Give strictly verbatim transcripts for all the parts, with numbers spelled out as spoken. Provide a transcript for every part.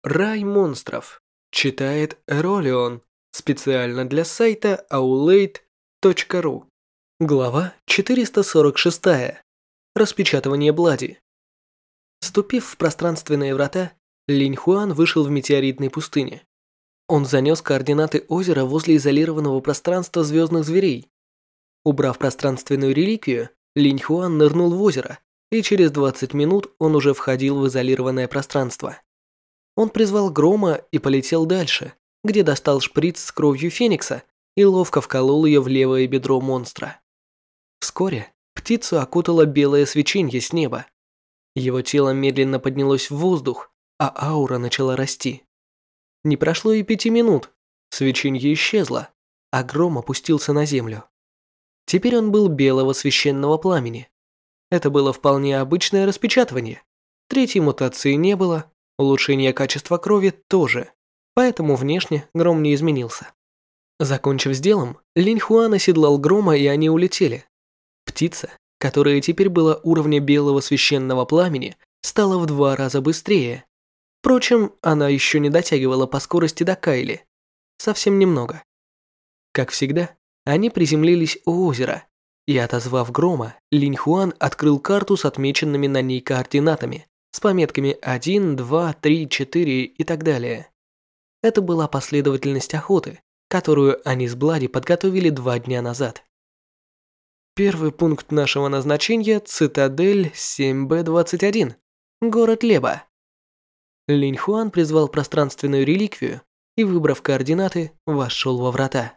Рай монстров. Читает Ролион. Специально для сайта аулейт точка ру. Глава четыреста сорок шесть. Распечатывание Блади. Вступив в пространственные врата, Линь Хуан вышел в метеоритной пустыне. Он занес координаты озера возле изолированного пространства звездных зверей. Убрав пространственную реликвию, Линь Хуан нырнул в озеро, и через двадцать минут он уже входил в изолированное пространство. Он призвал Грома и полетел дальше, где достал шприц с кровью Феникса и ловко вколол ее в левое бедро монстра. Вскоре птицу окутало белое свечение с неба. Его тело медленно поднялось в воздух, а аура начала расти. Не прошло и пяти минут, свечение исчезло, а Гром опустился на землю. Теперь он был белого священного пламени. Это было вполне обычное распечатывание. Третьей мутации не было, улучшение качества крови тоже, поэтому внешне Гром не изменился. Закончив с делом, Линь Хуан оседлал Грома, и они улетели. Птица, которая теперь была уровня белого священного пламени, стала в два раза быстрее. Впрочем, она еще не дотягивала по скорости до Кайли. Совсем немного. Как всегда, они приземлились у озера, и, отозвав Грома, Линь Хуан открыл карту с отмеченными на ней координатами, с пометками один, два, три, четыре и так далее. Это была последовательность охоты, которую они с Блади подготовили два дня назад. Первый пункт нашего назначения – цитадель семь бэ двадцать один, город Леба. Линь Хуан призвал пространственную реликвию и, выбрав координаты, вошел во врата.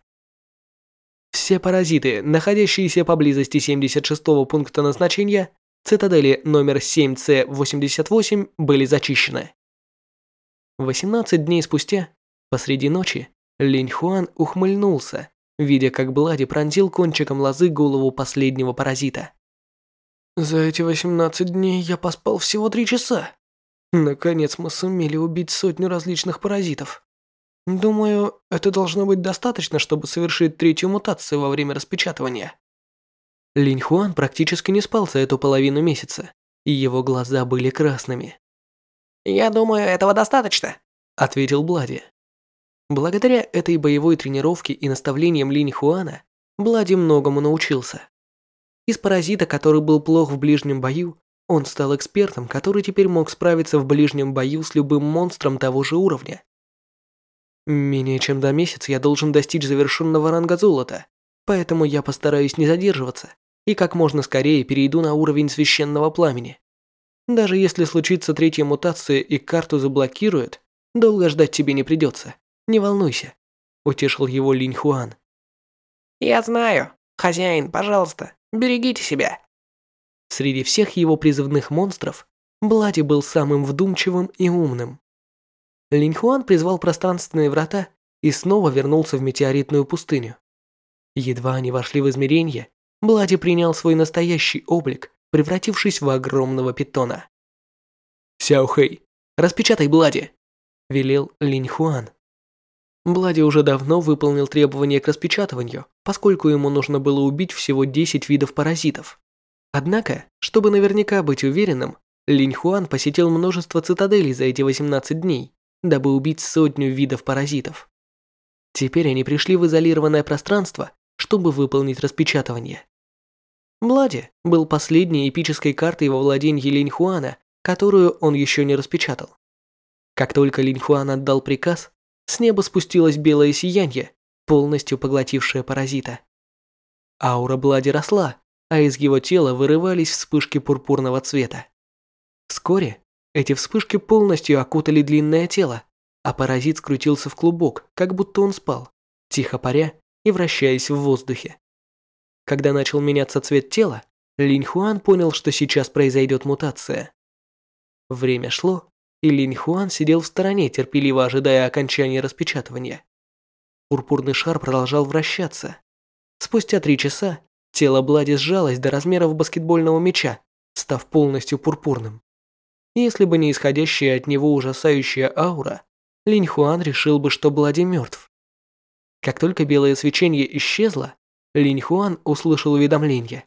Все паразиты, находящиеся поблизости семьдесят шестого пункта назначения, цитадели номер семь цэ восемьдесят восемь, были зачищены. восемнадцать дней спустя, посреди ночи, Линь Хуан ухмыльнулся, видя, как Блади пронзил кончиком лозы голову последнего паразита. «За эти восемнадцать дней я поспал всего три часа. Наконец мы сумели убить сотню различных паразитов. Думаю, это должно быть достаточно, чтобы совершить третью мутацию во время распечатывания». Линь Хуан практически не спал за эту половину месяца, и его глаза были красными. «Я думаю, этого достаточно», — ответил Блади. Благодаря этой боевой тренировке и наставлениям Линь Хуана, Блади многому научился. Из паразита, который был плох в ближнем бою, он стал экспертом, который теперь мог справиться в ближнем бою с любым монстром того же уровня. Менее чем до месяца я должен достичь завершенного ранга золота, поэтому я постараюсь не задерживаться и как можно скорее перейду на уровень священного пламени. Даже если случится третья мутация и карту заблокируют, долго ждать тебе не придется. Не волнуйся, утешил его Линь Хуан. «Я знаю. Хозяин, пожалуйста, берегите себя». Среди всех его призывных монстров Блади был самым вдумчивым и умным. Линь Хуан призвал пространственные врата и снова вернулся в метеоритную пустыню. Едва они вошли в измерение, Блади принял свой настоящий облик, превратившись в огромного питона. «Сяо Хэй, распечатай Блади», – велел Линь Хуан. Блади уже давно выполнил требования к распечатыванию, поскольку ему нужно было убить всего десять видов паразитов. Однако, чтобы наверняка быть уверенным, Линь Хуан посетил множество цитаделей за эти восемнадцать дней, дабы убить сотню видов паразитов. Теперь они пришли в изолированное пространство, чтобы выполнить распечатывание. Блади был последней эпической картой во владении Линь Хуана, которую он еще не распечатал. Как только Линь Хуан отдал приказ, с неба спустилось белое сияние, полностью поглотившее паразита. Аура Блади росла, а из его тела вырывались вспышки пурпурного цвета. Вскоре эти вспышки полностью окутали длинное тело, а паразит скрутился в клубок, как будто он спал, тихо паря и вращаясь в воздухе. Когда начал меняться цвет тела, Линь Хуан понял, что сейчас произойдет мутация. Время шло, и Линь Хуан сидел в стороне, терпеливо ожидая окончания распечатывания. Пурпурный шар продолжал вращаться. Спустя три часа тело Блади сжалось до размеров баскетбольного мяча, став полностью пурпурным. Если бы не исходящая от него ужасающая аура, Линь Хуан решил бы, что Блади мертв. Как только белое свечение исчезло, Линь Хуан услышал уведомление.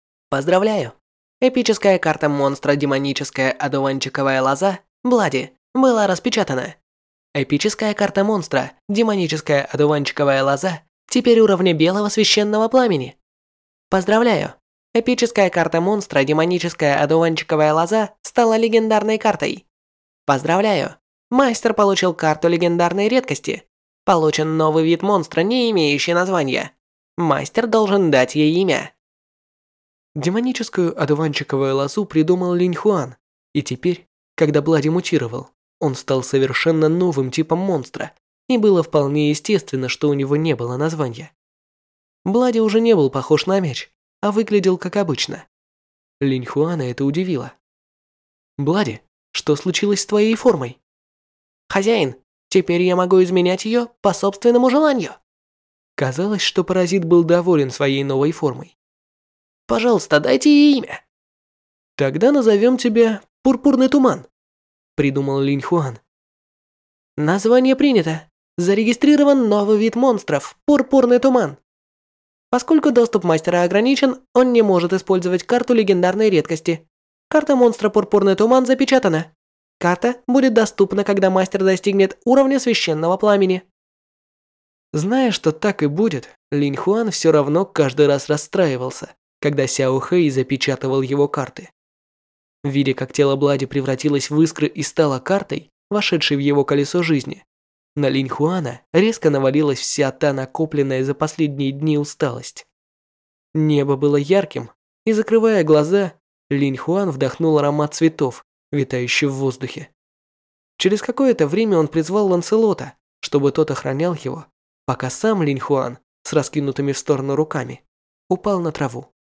«Поздравляю! Эпическая карта монстра демоническая одуванчиковая лоза Блади была распечатана. Эпическая карта монстра, демоническая одуванчиковая лоза, теперь уровня белого священного пламени. Поздравляю! Эпическая карта монстра, демоническая одуванчиковая лоза стала легендарной картой. Поздравляю! Мастер получил карту легендарной редкости. Получен новый вид монстра, не имеющий названия. Мастер должен дать ей имя. Демоническую одуванчиковую лозу придумал Линь Хуан, и теперь, когда Блади мутировал, он стал совершенно новым типом монстра, и было вполне естественно, что у него не было названия. Блади уже не был похож на мяч, а выглядел как обычно. Линь Хуана это удивило. «Блади, что случилось с твоей формой?» Хозяин, теперь я могу изменять ее по собственному желанию. Казалось, что паразит был доволен своей новой формой. Пожалуйста, дайте ей имя. Тогда назовем тебя Пурпурный туман, придумал Линь Хуан. Название принято. Зарегистрирован новый вид монстров – Пурпурный туман. Поскольку доступ мастера ограничен, он не может использовать карту легендарной редкости. Карта монстра Пурпурный туман запечатана. Карта будет доступна, когда мастер достигнет уровня священного пламени. Зная, что так и будет, Линь Хуан все равно каждый раз расстраивался, когда Сяо Хэй запечатывал его карты. Видя, как тело Блади превратилось в искры и стало картой, вошедшей в его колесо жизни, на Линь Хуана резко навалилась вся та накопленная за последние дни усталость. Небо было ярким, и, закрывая глаза, Линь Хуан вдохнул аромат цветов, витающий в воздухе. Через какое-то время он призвал Ланселота, чтобы тот охранял его, пока сам Линь Хуан с раскинутыми в сторону руками упал на траву.